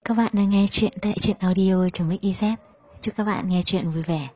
các bạn đang nghe chuyện tại truyện audio.mix.iz. Chúc các bạn nghe chuyện vui vẻ.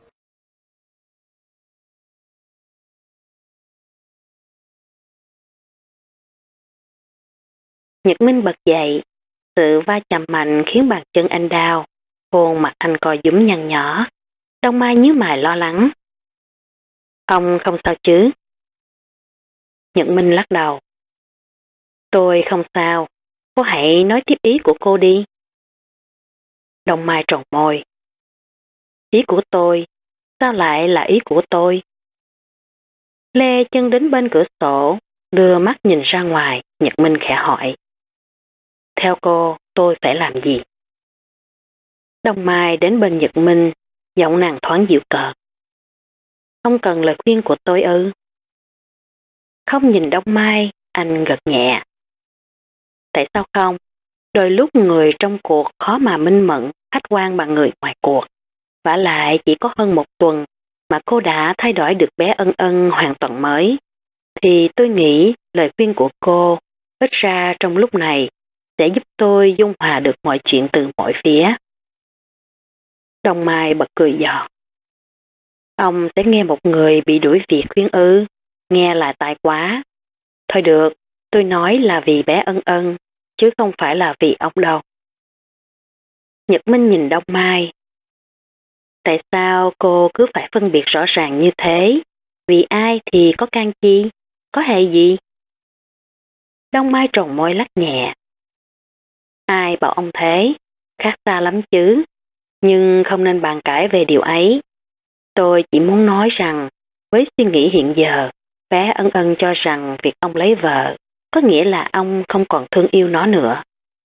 Nhật Minh bật dậy, sự va chạm mạnh khiến bàn chân anh đau, khuôn mặt anh co rúm nhăn nhở. Đông Mai nhíu mày lo lắng. Ông không sao chứ? Nhật Minh lắc đầu. Tôi không sao, cô hãy nói tiếp ý của cô đi. Đông Mai tròn môi. Ý của tôi? Sao lại là ý của tôi? Lê chân đến bên cửa sổ, đưa mắt nhìn ra ngoài. Nhật Minh khẽ hỏi. Theo cô, tôi phải làm gì? Đông Mai đến bên Nhật Minh, giọng nàng thoáng dịu cợt. Không cần lời khuyên của tôi ư? Không nhìn Đông Mai, anh gật nhẹ. Tại sao không? Đôi lúc người trong cuộc khó mà minh mẫn, khách quan bằng người ngoài cuộc. Vả lại chỉ có hơn một tuần mà cô đã thay đổi được bé Ân Ân hoàn toàn mới. Thì tôi nghĩ lời khuyên của cô, ít ra trong lúc này, sẽ giúp tôi dung hòa được mọi chuyện từ mọi phía. Đông Mai bật cười giòn. Ông sẽ nghe một người bị đuổi việc khuyên ư? Nghe là tài quá. Thôi được, tôi nói là vì bé Ân Ân, chứ không phải là vì ông đâu. Nhật Minh nhìn Đông Mai. Tại sao cô cứ phải phân biệt rõ ràng như thế? Vì ai thì có can chi? Có hề gì? Đông Mai tròn môi lắc nhẹ. Ai bảo ông thế? Khác xa lắm chứ. Nhưng không nên bàn cãi về điều ấy. Tôi chỉ muốn nói rằng, với suy nghĩ hiện giờ, bé Ân Ân cho rằng việc ông lấy vợ có nghĩa là ông không còn thương yêu nó nữa.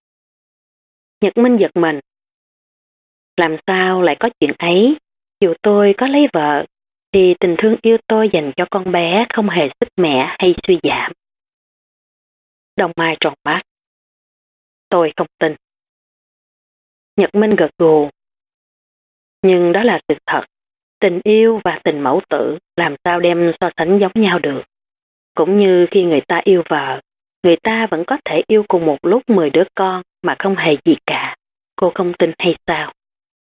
Nhật Minh giật mình. Làm sao lại có chuyện ấy? Dù tôi có lấy vợ, thì tình thương yêu tôi dành cho con bé không hề sức mẻ hay suy giảm. Đông Mai tròn mắt. Tôi không tin. Nhật Minh gật gù. Nhưng đó là sự thật. Tình yêu và tình mẫu tử làm sao đem so sánh giống nhau được. Cũng như khi người ta yêu vợ, người ta vẫn có thể yêu cùng một lúc 10 đứa con mà không hề gì cả. Cô không tin hay sao?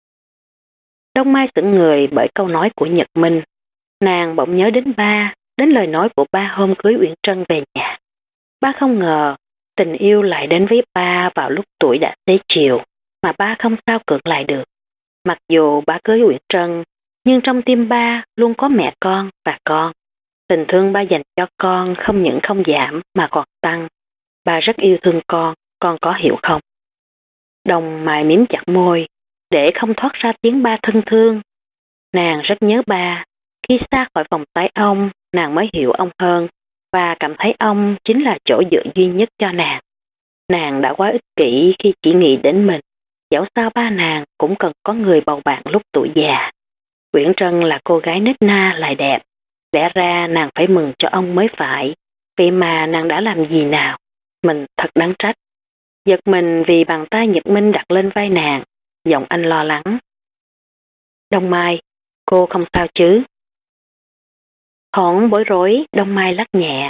Đông Mai sững người bởi câu nói của Nhật Minh. Nàng bỗng nhớ đến ba, đến lời nói của ba hôm cưới Uyển Trân về nhà. Ba không ngờ tình yêu lại đến với ba vào lúc tuổi đã xế chiều, mà ba không sao cưỡng lại được. Mặc dù ba cưới Uyển Trân, nhưng trong tim ba luôn có mẹ con và con. Tình thương ba dành cho con không những không giảm mà còn tăng. Ba rất yêu thương con có hiểu không? Đông Mai mím chặt môi, để không thoát ra tiếng ba thân thương. Nàng rất nhớ ba. Khi xa khỏi vòng tay ông, nàng mới hiểu ông hơn và cảm thấy ông chính là chỗ dựa duy nhất cho nàng. Nàng đã quá ích kỷ khi chỉ nghĩ đến mình. Dẫu sao ba nàng cũng cần có người bầu bạn lúc tuổi già. Uyển Trân là cô gái nết na lại đẹp. Lẽ ra nàng phải mừng cho ông mới phải. Vậy mà nàng đã làm gì nào? Mình thật đáng trách. Giật mình vì bàn tay Nhật Minh đặt lên vai nàng. Giọng anh lo lắng. Đông Mai, cô không sao chứ? Thoáng bối rối, Đông Mai lắc nhẹ.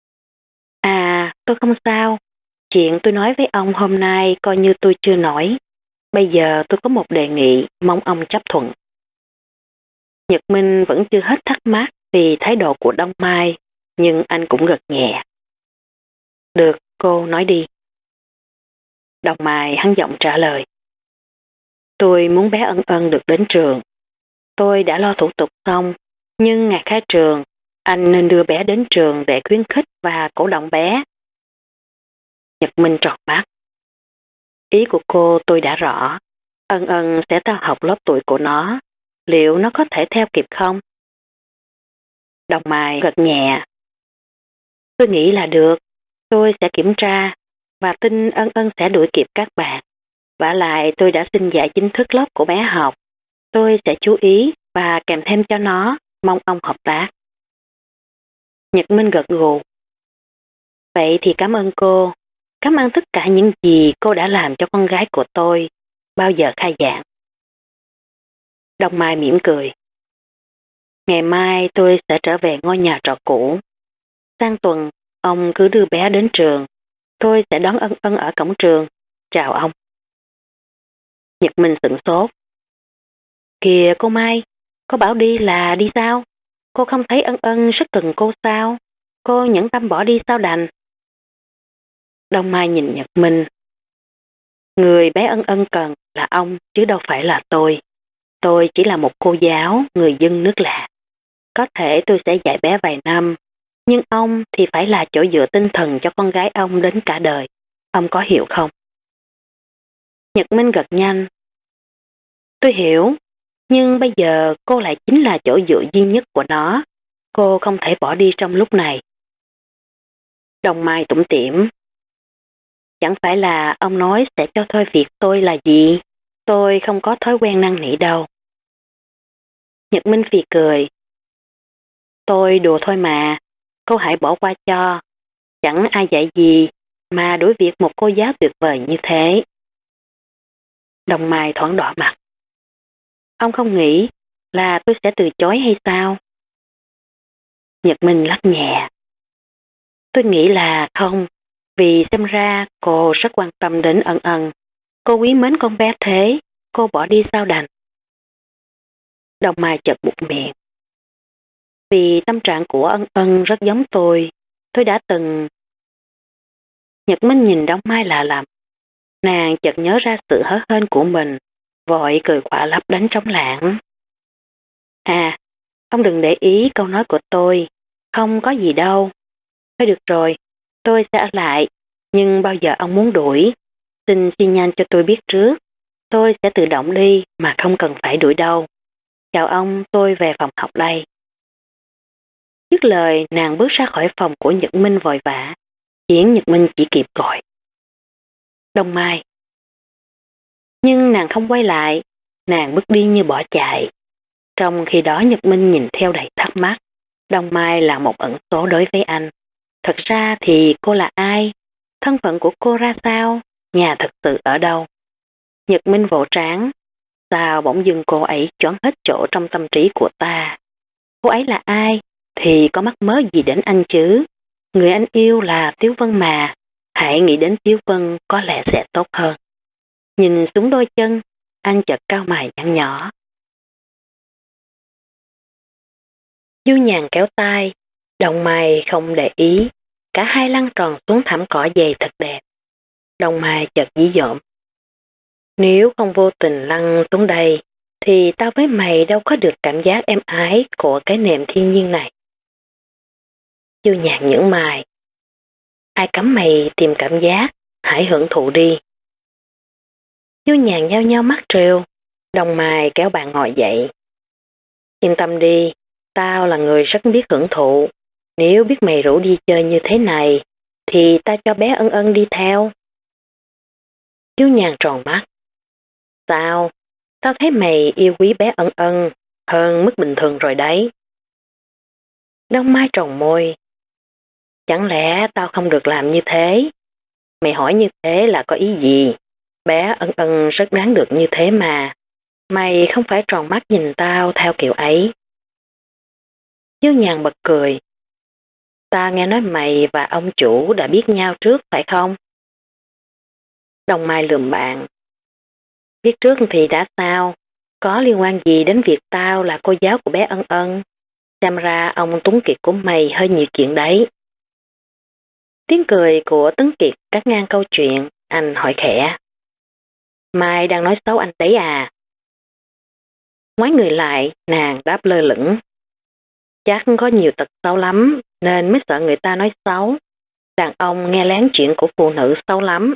À, tôi không sao. Chuyện tôi nói với ông hôm nay coi như tôi chưa nói. Bây giờ tôi có một đề nghị, mong ông chấp thuận. Nhật Minh vẫn chưa hết thắc mắc vì thái độ của Đông Mai, nhưng anh cũng gật nhẹ. Được, cô nói đi. Đông Mai hắn giọng trả lời. Tôi muốn bé Ân Ân được đến trường. Tôi đã lo thủ tục xong, nhưng ngày khai trường, anh nên đưa bé đến trường để khuyến khích và cổ động bé. Nhật Minh tròn mắt. Ý của cô tôi đã rõ. Ân Ân sẽ theo học lớp tuổi của nó. Liệu nó có thể theo kịp không? Đông Mai gật nhẹ. Tôi nghĩ là được. Tôi sẽ kiểm tra và tin Ân Ân sẽ đuổi kịp các bạn. Vả lại tôi đã xin dạy chính thức lớp của bé học. Tôi sẽ chú ý và kèm thêm cho nó, mong ông hợp tác. Nhật Minh gật gù. Vậy thì cảm ơn cô. Cảm ơn tất cả những gì cô đã làm cho con gái của tôi bao giờ khai giảng. Đông Mai mỉm cười. Ngày mai tôi sẽ trở về ngôi nhà trọ cũ. Sang tuần, ông cứ đưa bé đến trường. Tôi sẽ đón Ân Ân ở cổng trường. Chào ông. Nhật Minh sửng sốt. Kìa cô Mai, cô bảo đi là đi sao? Cô không thấy Ân Ân rất cần cô sao? Cô nhẫn tâm bỏ đi sao đành? Đông Mai nhìn Nhật Minh. Người bé Ân Ân cần là ông chứ đâu phải là tôi. Tôi chỉ là một cô giáo, người dân nước lạ. Có thể tôi sẽ dạy bé vài năm, nhưng ông thì phải là chỗ dựa tinh thần cho con gái ông đến cả đời. Ông có hiểu không? Nhật Minh gật nhanh. Tôi hiểu, nhưng bây giờ cô lại chính là chỗ dựa duy nhất của nó. Cô không thể bỏ đi trong lúc này. Đông Mai tủm tỉm. Chẳng phải là ông nói sẽ cho thôi việc tôi là gì? Tôi không có thói quen năn nỉ đâu. Nhật Minh phì cười. Tôi đùa thôi mà, cô hãy bỏ qua cho. Chẳng ai dạy gì mà đuổi việc một cô giáo tuyệt vời như thế. Đông Mai thoáng đỏ mặt. Ông không nghĩ là tôi sẽ từ chối hay sao? Nhật Minh lắc nhẹ. Tôi nghĩ là không, vì xem ra cô rất quan tâm đến Ân Ân. Cô quý mến con bé thế, cô bỏ đi sao đành? Đông Mai chợt buột miệng. Vì tâm trạng của Ân Ân rất giống tôi đã từng... Nhật Minh nhìn Đông Mai lạ lắm. Nàng chợt nhớ ra sự hớ hênh của mình, vội cười khỏa lấp đánh trống lãng. À, ông đừng để ý câu nói của tôi, không có gì đâu. Thôi được rồi, tôi sẽ ở lại, nhưng bao giờ ông muốn đuổi, xin nhanh cho tôi biết trước. Tôi sẽ tự động đi mà không cần phải đuổi đâu. Chào ông, tôi về phòng học đây. Dứt lời, nàng bước ra khỏi phòng của Nhật Minh vội vã, khiến Nhật Minh chỉ kịp gọi. Đông Mai. Nhưng nàng không quay lại, nàng bước đi như bỏ chạy. Trong khi đó Nhật Minh nhìn theo đầy thắc mắc. Đông Mai là một ẩn số đối với anh. Thật ra thì cô là ai? Thân phận của cô ra sao? Nhà thật sự ở đâu? Nhật Minh vỗ trán. Sao bỗng dưng cô ấy choáng hết chỗ trong tâm trí của ta? Cô ấy là ai? Thì có mắc mớ gì đến anh chứ? Người anh yêu là Tiếu Vân mà. Hãy nghĩ đến Tiếu Vân có lẽ sẽ tốt hơn. Nhìn xuống đôi chân, anh chợt cau mày nhăn nhỏ. Du Nhàn kéo tay, Đông Mai không để ý. Cả hai lăn tròn xuống thảm cỏ dày thật đẹp. Đông Mai chợt dí dỏm. Nếu không vô tình lăn xuống đây, thì tao với mày đâu có được cảm giác êm ái của cái nệm thiên nhiên này. Du Nhàn nhướng mày. Ai cấm mày tìm cảm giác, hãy hưởng thụ đi. Du Nhàn nhao nhao mắt trêu. Đông Mai kéo bạn ngồi dậy. Yên tâm đi, tao là người rất biết hưởng thụ. Nếu biết mày rủ đi chơi như thế này, thì ta cho bé Ân Ân đi theo. Du Nhàn tròn mắt. Sao? Tao thấy mày yêu quý bé Ân Ân hơn mức bình thường rồi đấy. Đông Mai tròn môi. Chẳng lẽ tao không được làm như thế? Mày hỏi như thế là có ý gì? Bé Ân Ân rất đáng được như thế mà. Mày không phải tròn mắt nhìn tao theo kiểu ấy. Du Nhàn bật cười. Ta nghe nói mày và ông chủ đã biết nhau trước phải không? Đông Mai lườm bạn. Biết trước thì đã sao? Có liên quan gì đến việc tao là cô giáo của bé Ân Ân? Xem ra ông Tuấn Kiệt của mày hơi nhiều chuyện đấy. Tiếng cười của Tuấn Kiệt cắt ngang câu chuyện, anh hỏi khẽ. Mai đang nói xấu anh đấy à? Ngoái người lại, nàng đáp lơ lửng. Chắc có nhiều tật xấu lắm, nên mới sợ người ta nói xấu. Đàn ông nghe lén chuyện của phụ nữ xấu lắm.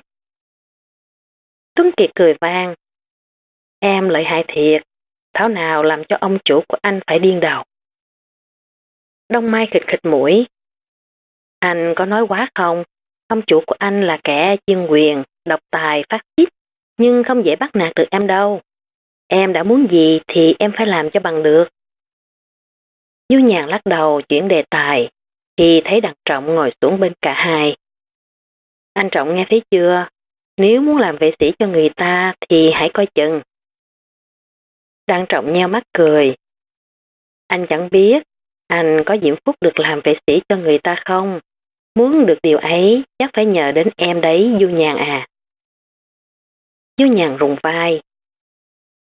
Tuấn Kiệt cười vang. Em lợi hại thiệt, thảo nào làm cho ông chủ của anh phải điên đầu. Đông Mai khịt khịt mũi. Anh có nói quá không? Ông chủ của anh là kẻ chuyên quyền, độc tài, phát xít, nhưng không dễ bắt nạt được em đâu. Em đã muốn gì thì em phải làm cho bằng được. Du Nhàn lắc đầu chuyển đề tài, khi thấy Đặng Trọng ngồi xuống bên cả hai. Anh Trọng nghe thấy chưa? Nếu muốn làm vệ sĩ cho người ta thì hãy coi chừng. Đặng Trọng nheo mắt cười. Anh chẳng biết, anh có diễm phúc được làm vệ sĩ cho người ta không? Muốn được điều ấy chắc phải nhờ đến em đấy Du Nhàn à. Du Nhàn rùng vai.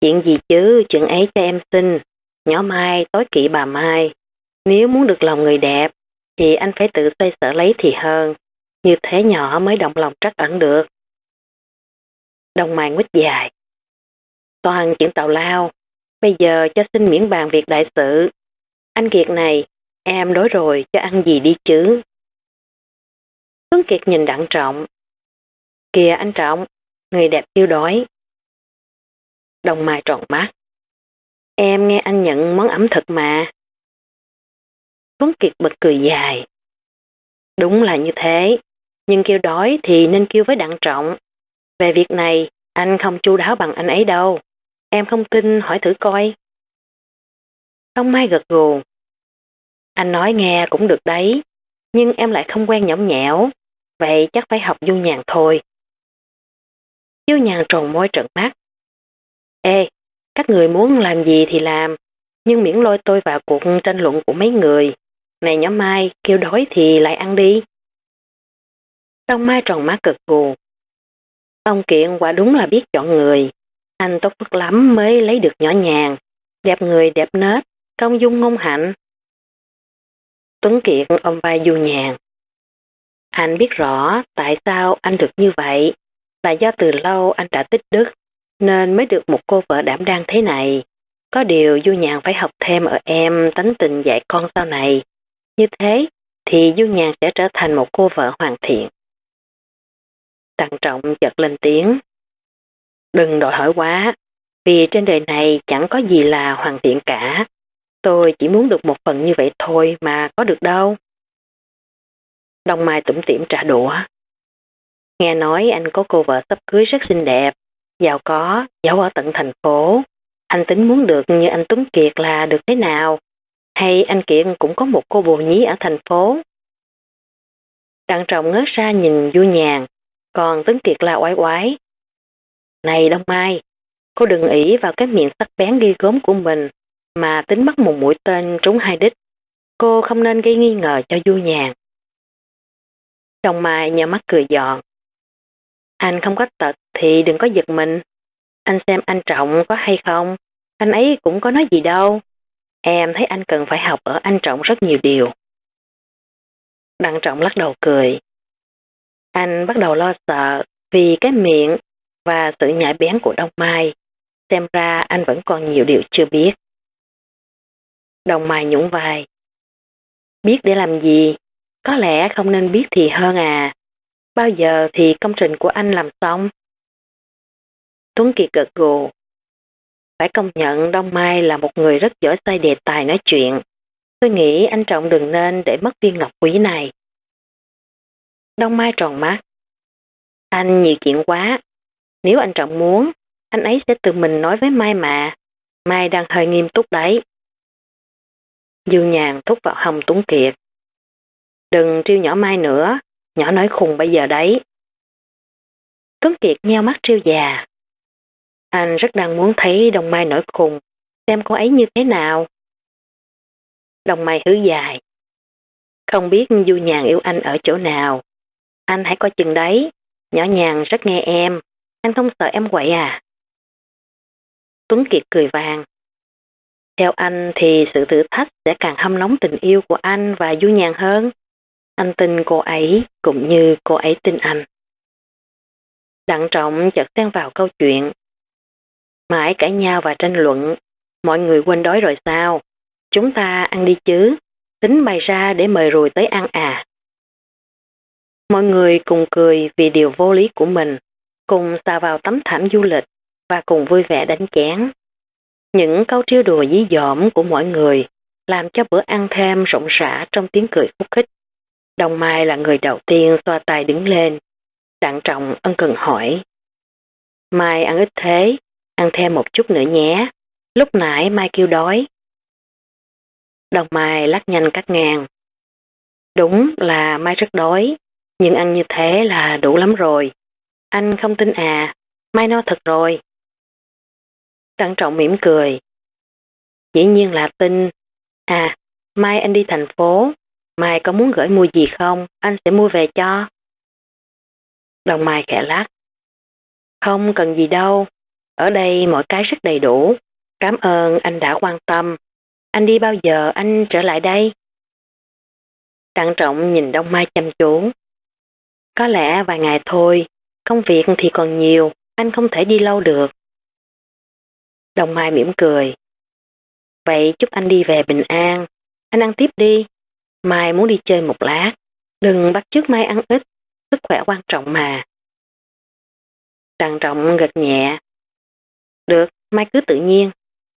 Chuyện gì chứ, chuyện ấy cho em xin. Nhỏ Mai tối kỵ bà Mai. Nếu muốn được lòng người đẹp, thì anh phải tự xoay sở lấy thì hơn. Như thế nhỏ mới động lòng trắc ẩn được. Đông Mai nguýt dài. Toàn chuyện tào lao. Bây giờ cho xin miễn bàn việc đại sự. Anh Kiệt này, em đói rồi, cho ăn gì đi chứ? Tuấn Kiệt nhìn Đặng Trọng. Kìa anh Trọng, người đẹp yêu đói. Đông Mai tròn mắt. Em nghe anh nhận món ẩm thực mà. Tuấn Kiệt bật cười dài. Đúng là như thế, nhưng kêu đói thì nên kêu với Đặng Trọng. Về việc này, anh không chu đáo bằng anh ấy đâu. Em không tin, hỏi thử coi. Đông Mai gật gù. Anh nói nghe cũng được đấy, nhưng em lại không quen nhõng nhẽo, vậy chắc phải học Du Nhàn thôi. Du Nhàn tròn môi trợn mắt. Ê, các người muốn làm gì thì làm, nhưng miễn lôi tôi vào cuộc tranh luận của mấy người. Này nhỏ Mai, kêu đói thì lại ăn đi. Đông Mai tròn mắt cực gù. Ông Kiện quả đúng là biết chọn người. Anh tốt phước lắm mới lấy được nhỏ nhàn, đẹp người đẹp nết, công dung ngôn hạnh. Tuấn Kiệt ôm vai Du Nhàn. Anh biết rõ tại sao anh được như vậy, là do từ lâu anh đã tích đức, nên mới được một cô vợ đảm đang thế này. Có điều Du Nhàn phải học thêm ở em tánh tình dạy con sau này. Như thế thì Du Nhàn sẽ trở thành một cô vợ hoàn thiện. Đặng Trọng chợt lên tiếng. Đừng đòi hỏi quá, vì trên đời này chẳng có gì là hoàn thiện cả. Tôi chỉ muốn được một phần như vậy thôi mà có được đâu. Đông Mai tủm tỉm trả đũa. Nghe nói anh có cô vợ sắp cưới rất xinh đẹp, giàu có, giàu ở tận thành phố. Anh tính muốn được như anh Tuấn Kiệt là được thế nào? Hay anh Kiệt cũng có một cô bồ nhí ở thành phố? Đặng Trọng ngớ ra nhìn Du Nhàn, còn Tuấn Kiệt là oái oái. Này Đông Mai, cô đừng ỷ vào cái miệng sắc bén ghi gớm của mình mà tính bắt một mũi tên trúng hai đích. Cô không nên gây nghi ngờ cho Du Nhàn. Đông Mai nhờ mắt cười giòn. Anh không có tật thì đừng có giật mình. Anh xem anh Trọng có hay không, anh ấy cũng có nói gì đâu. Em thấy anh cần phải học ở anh Trọng rất nhiều điều. Đặng Trọng lắc đầu cười. Anh bắt đầu lo sợ vì cái miệng và sự nhạy bén của Đông Mai. Xem ra anh vẫn còn nhiều điều chưa biết. Đông Mai nhún vai. Biết để làm gì? Có lẽ không nên biết thì hơn à. Bao giờ thì công trình của anh làm xong? Tuấn Kiệt gật gù. Phải công nhận Đông Mai là một người rất giỏi xoay đề tài nói chuyện. Tôi nghĩ anh Trọng đừng nên để mất viên ngọc quý này. Đông Mai tròn mắt. Anh nhiều chuyện quá. Nếu anh Trọng muốn, anh ấy sẽ tự mình nói với Mai mà. Mai đang hơi nghiêm túc đấy. Du Nhàn thúc vào hông Tuấn Kiệt. Đừng trêu nhỏ Mai nữa, nhỏ nói khùng bây giờ đấy. Tuấn Kiệt nheo mắt trêu già. Anh rất đang muốn thấy Đông Mai nổi khùng, xem cô ấy như thế nào. Đông Mai hứ dài. Không biết Du Nhàn yêu anh ở chỗ nào. Anh hãy coi chừng đấy, nhỏ Nhàn rất nghe em, anh không sợ em quậy à? Tuấn Kiệt cười vàng. Theo anh thì sự thử thách sẽ càng hâm nóng tình yêu của anh và Du Nhàn hơn. Anh tin cô ấy cũng như cô ấy tin anh. Đặng Trọng chợt xen vào câu chuyện. Mãi cãi nhau và tranh luận, mọi người quên đói rồi sao? Chúng ta ăn đi chứ, tính bày ra để mời Rùi tới ăn à? Mọi người cùng cười vì điều vô lý của mình, cùng xà vào tấm thảm du lịch và cùng vui vẻ đánh chén. Những câu trêu đùa dí dỏm của mọi người làm cho bữa ăn thêm rộn rã trong tiếng cười phúc khích. Đông Mai là người đầu tiên xoa tay đứng lên. Đặng Trọng ân cần hỏi. Mai ăn ít thế, ăn thêm một chút nữa nhé. Lúc nãy Mai kêu đói. Đông Mai lắc nhanh cắt ngang. Đúng là Mai rất đói, nhưng ăn như thế là đủ lắm rồi. Anh không tin à, Mai no thật rồi. Đặng Trọng mỉm cười. Dĩ nhiên là tin. À, mai anh đi thành phố, Mai có muốn gửi mua gì không, anh sẽ mua về cho. Đồng Mai khẽ lắc. Không cần gì đâu, Ở đây mọi cái rất đầy đủ. Cảm ơn anh đã quan tâm. Anh đi bao giờ anh trở lại đây? Đặng Trọng nhìn Đông Mai chăm chú. Có lẽ vài ngày thôi, công việc thì còn nhiều, anh không thể đi lâu được. Đông Mai mỉm cười. Vậy chúc anh đi về bình an. Anh ăn tiếp đi. Mai muốn đi chơi một lát. Đừng bắt chước Mai ăn ít. Sức khỏe quan trọng mà. Đặng Trọng gật nhẹ. Được, Mai cứ tự nhiên.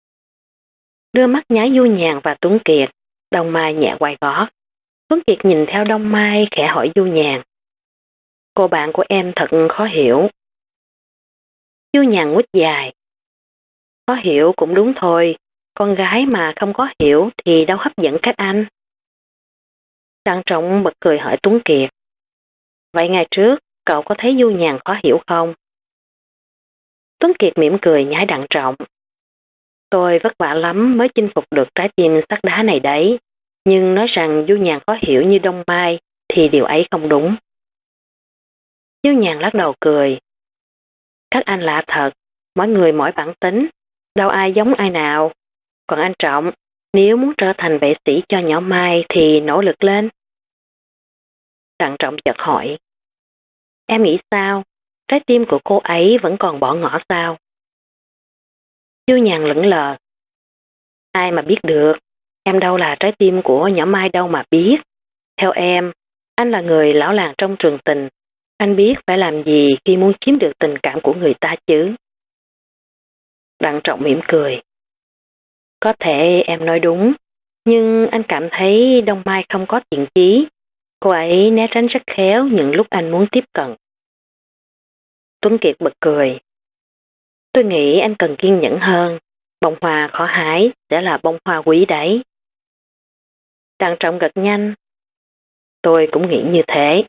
Đưa mắt nháy Du Nhàn và Tuấn Kiệt. Đông Mai nhẹ quay gót. Tuấn Kiệt nhìn theo Đông Mai khẽ hỏi Du Nhàn. Cô bạn của em thật khó hiểu. Du Nhàn nguýt dài. Khó hiểu cũng đúng thôi. Con gái mà không có hiểu thì đâu hấp dẫn các anh. Đặng Trọng bật cười hỏi Tuấn Kiệt. Vậy ngày trước, cậu có thấy Du Nhàn khó hiểu không? Tuấn Kiệt mỉm cười nhái Đặng Trọng. Tôi vất vả lắm mới chinh phục được trái tim sắt đá này đấy. Nhưng nói rằng Du Nhàn khó hiểu như Đông Mai thì điều ấy không đúng. Du Nhàn lắc đầu cười. Các anh lạ thật, mỗi người mỗi bản tính, đâu ai giống ai nào. Còn anh Trọng, nếu muốn trở thành vệ sĩ cho nhỏ Mai thì nỗ lực lên. Đặng Trọng chợt hỏi. Em nghĩ sao? Trái tim của cô ấy vẫn còn bỏ ngỏ sao? Du Nhàn lững lờ. Ai mà biết được, em đâu là trái tim của nhỏ Mai đâu mà biết. Theo em, anh là người lão làng trong trường tình. Anh biết phải làm gì khi muốn chiếm được tình cảm của người ta chứ. Đặng Trọng mỉm cười. Có thể em nói đúng, nhưng anh cảm thấy Đông Mai không có thiện chí. Cô ấy né tránh rất khéo những lúc anh muốn tiếp cận. Tuấn Kiệt bật cười. Tôi nghĩ anh cần kiên nhẫn hơn. Bông hoa khó hái sẽ là bông hoa quý đấy. Đặng Trọng gật nhanh. Tôi cũng nghĩ như thế.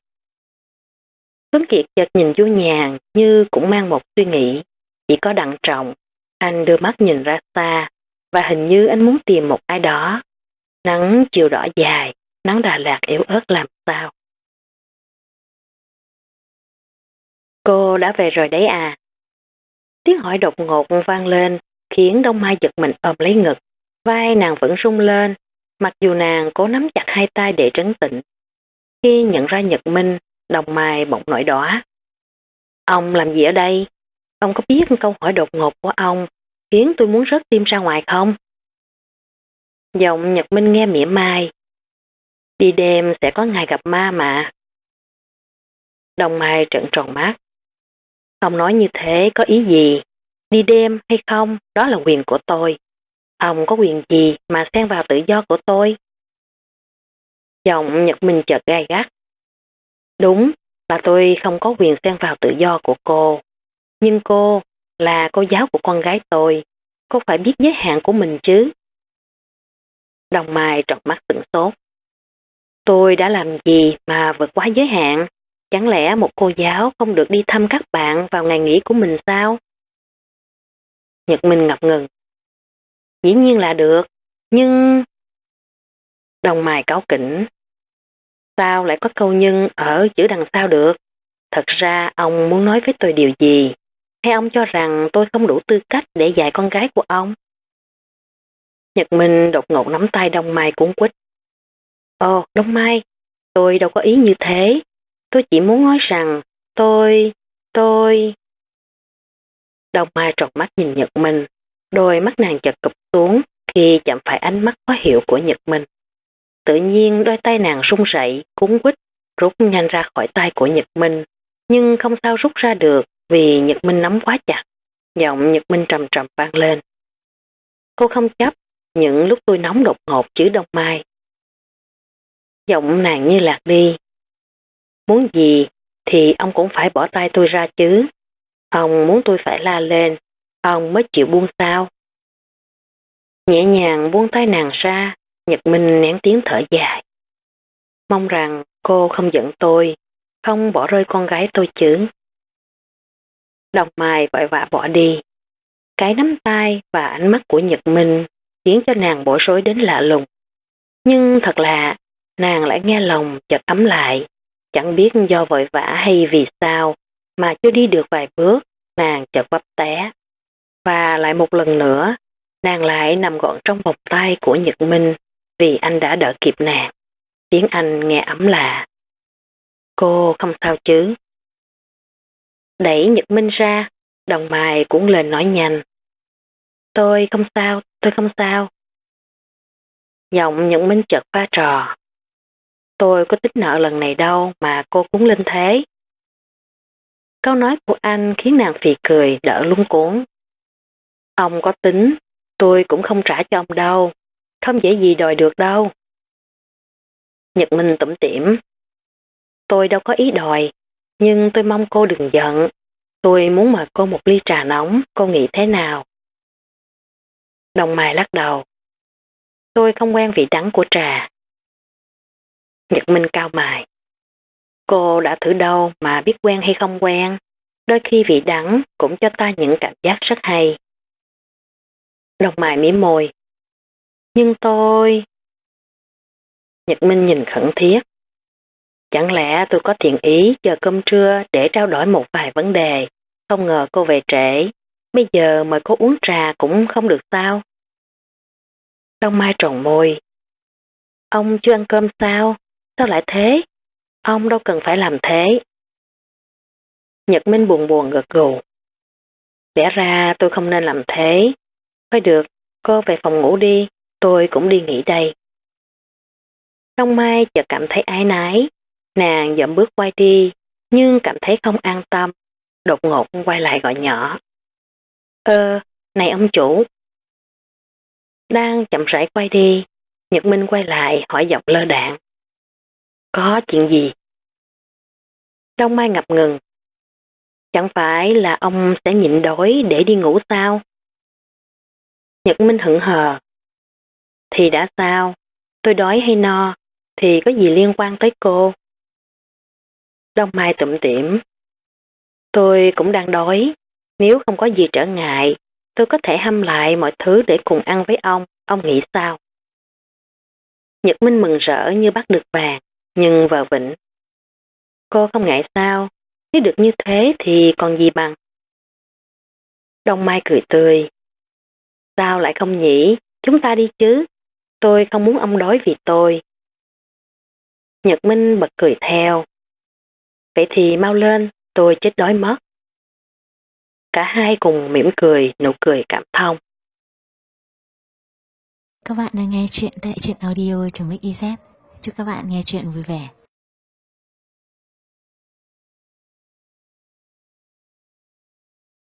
Tuấn Kiệt chợt nhìn Du Nhàn như cũng mang một suy nghĩ. Chỉ có Đặng Trọng, anh đưa mắt nhìn ra xa và hình như anh muốn tìm một ai đó. Nắng chiều đỏ dài, nắng Đà Lạt yếu ớt làm sao. Cô đã về rồi đấy à? Tiếng hỏi đột ngột vang lên, khiến Đông Mai giật mình ôm lấy ngực. Vai nàng vẫn rung lên, mặc dù nàng cố nắm chặt hai tay để trấn tĩnh. Khi nhận ra Nhật Minh, Đông Mai bỗng nổi đỏ. Ông làm gì ở đây? Ông có biết câu hỏi đột ngột của ông khiến tôi muốn rớt tim ra ngoài không? Giọng Nhật Minh nghe mỉa mai. Đi đêm sẽ có ngày gặp ma mà. Đông Mai trợn tròn mắt. Ông nói như thế có ý gì? Đi đêm hay không, đó là quyền của tôi. Ông có quyền gì mà xen vào tự do của tôi? Giọng Nhật Minh chợt gay gắt. Đúng là tôi không có quyền xen vào tự do của cô. Nhưng cô là cô giáo của con gái tôi. Cô phải biết giới hạn của mình chứ. Đông Mai trợn mắt sửng sốt. Tôi đã làm gì mà vượt quá giới hạn? Chẳng lẽ một cô giáo không được đi thăm các bạn vào ngày nghỉ của mình sao? Nhật Minh ngập ngừng. Dĩ nhiên là được, nhưng... Đông Mai cáu kỉnh. Sao lại có câu nhưng ở chữ đằng sau được? Thật ra ông muốn nói với tôi điều gì? Hay ông cho rằng tôi không đủ tư cách để dạy con gái của ông? Nhật Minh đột ngột nắm tay Đông Mai cuốn quýt. Ồ, Đông Mai, tôi đâu có ý như thế. Tôi chỉ muốn nói rằng tôi... Đông Mai tròn mắt nhìn Nhật Minh. Đôi mắt nàng chợt cụp xuống khi chạm phải ánh mắt khó hiểu của Nhật Minh. Tự nhiên đôi tay nàng run rẩy, cuốn quýt, rút nhanh ra khỏi tay của Nhật Minh. Nhưng không sao rút ra được vì Nhật Minh nắm quá chặt. Giọng Nhật Minh trầm trầm vang lên. Cô không chấp những lúc tôi nóng đột ngột chứ Đông Mai. Giọng nàng như lạc đi. Muốn gì thì ông cũng phải bỏ tay tôi ra chứ. Ông muốn tôi phải la lên, ông mới chịu buông sao. Nhẹ nhàng buông tay nàng ra, Nhật Minh nén tiếng thở dài. Mong rằng cô không giận tôi, không bỏ rơi con gái tôi chứ. Đông Mai vội vã bỏ đi. Cái nắm tay và ánh mắt của Nhật Minh khiến cho nàng bối rối đến lạ lùng. Nhưng thật lạ, nàng lại nghe lòng chợt ấm lại. Chẳng biết do vội vã hay vì sao mà chưa đi được vài bước, nàng chợt vấp té. Và lại một lần nữa, nàng lại nằm gọn trong vòng tay của Nhật Minh vì anh đã đỡ kịp nàng. Tiếng anh nghe ấm lạ. Cô không sao chứ? Đẩy Nhật Minh ra, Đồng Mai cuốn lên nói nhanh. Tôi không sao, tôi không sao. Giọng Nhật Minh chợt pha trò. Tôi có tích nợ lần này đâu mà cô cuốn lên thế. Câu nói của anh khiến nàng phì cười đỡ lúng cuốn. Ông có tính, tôi cũng không trả cho ông đâu, không dễ gì đòi được đâu. Nhật Minh tủm tỉm. Tôi đâu có ý đòi, nhưng tôi mong cô đừng giận. Tôi muốn mời cô một ly trà nóng, cô nghĩ thế nào? Đồng Mai lắc đầu. Tôi không quen vị đắng của trà. Nhật Minh cau mày. Cô đã thử đâu mà biết quen hay không quen. Đôi khi vị đắng cũng cho ta những cảm giác rất hay. Đồng Mai mỉm môi. Nhưng tôi... Nhật Minh nhìn khẩn thiết. Chẳng lẽ tôi có thiện ý chờ cơm trưa để trao đổi một vài vấn đề. Không ngờ cô về trễ. Bây giờ mời cô uống trà cũng không được sao? Đồng Mai tròn môi. Ông chưa ăn cơm sao? Sao lại thế? Ông đâu cần phải làm thế. Nhật Minh buồn buồn gật gù. Lẽ ra tôi không nên làm thế. Thôi được, cô về phòng ngủ đi, tôi cũng đi nghỉ đây. Đông Mai chợt cảm thấy áy náy. Nàng dậm bước quay đi, nhưng cảm thấy không an tâm. Đột ngột quay lại gọi nhỏ. Này ông chủ. Đang chậm rãi quay đi, Nhật Minh quay lại hỏi giọng lơ đãng. Có chuyện gì? Đông Mai ngập ngừng. Chẳng phải là ông sẽ nhịn đói để đi ngủ sao? Nhật Minh hững hờ. Thì đã sao? Tôi đói hay no thì có gì liên quan tới cô? Đông Mai tủm tỉm. Tôi cũng đang đói. Nếu không có gì trở ngại, tôi có thể hâm lại mọi thứ để cùng ăn với ông nghĩ sao? Nhật Minh mừng rỡ như bắt được vàng, nhưng vờ vĩnh. Cô không ngại sao? Nếu được như thế thì còn gì bằng? Đông Mai cười tươi. Sao lại không nhỉ? Chúng ta đi chứ. Tôi không muốn ông đói vì tôi. Nhật Minh bật cười theo. Vậy thì mau lên, tôi chết đói mất. Cả hai cùng mỉm cười, nụ cười cảm thông. Các bạn đang nghe chuyện tại truyện audio.mix.iz. Chúc các bạn nghe chuyện vui vẻ.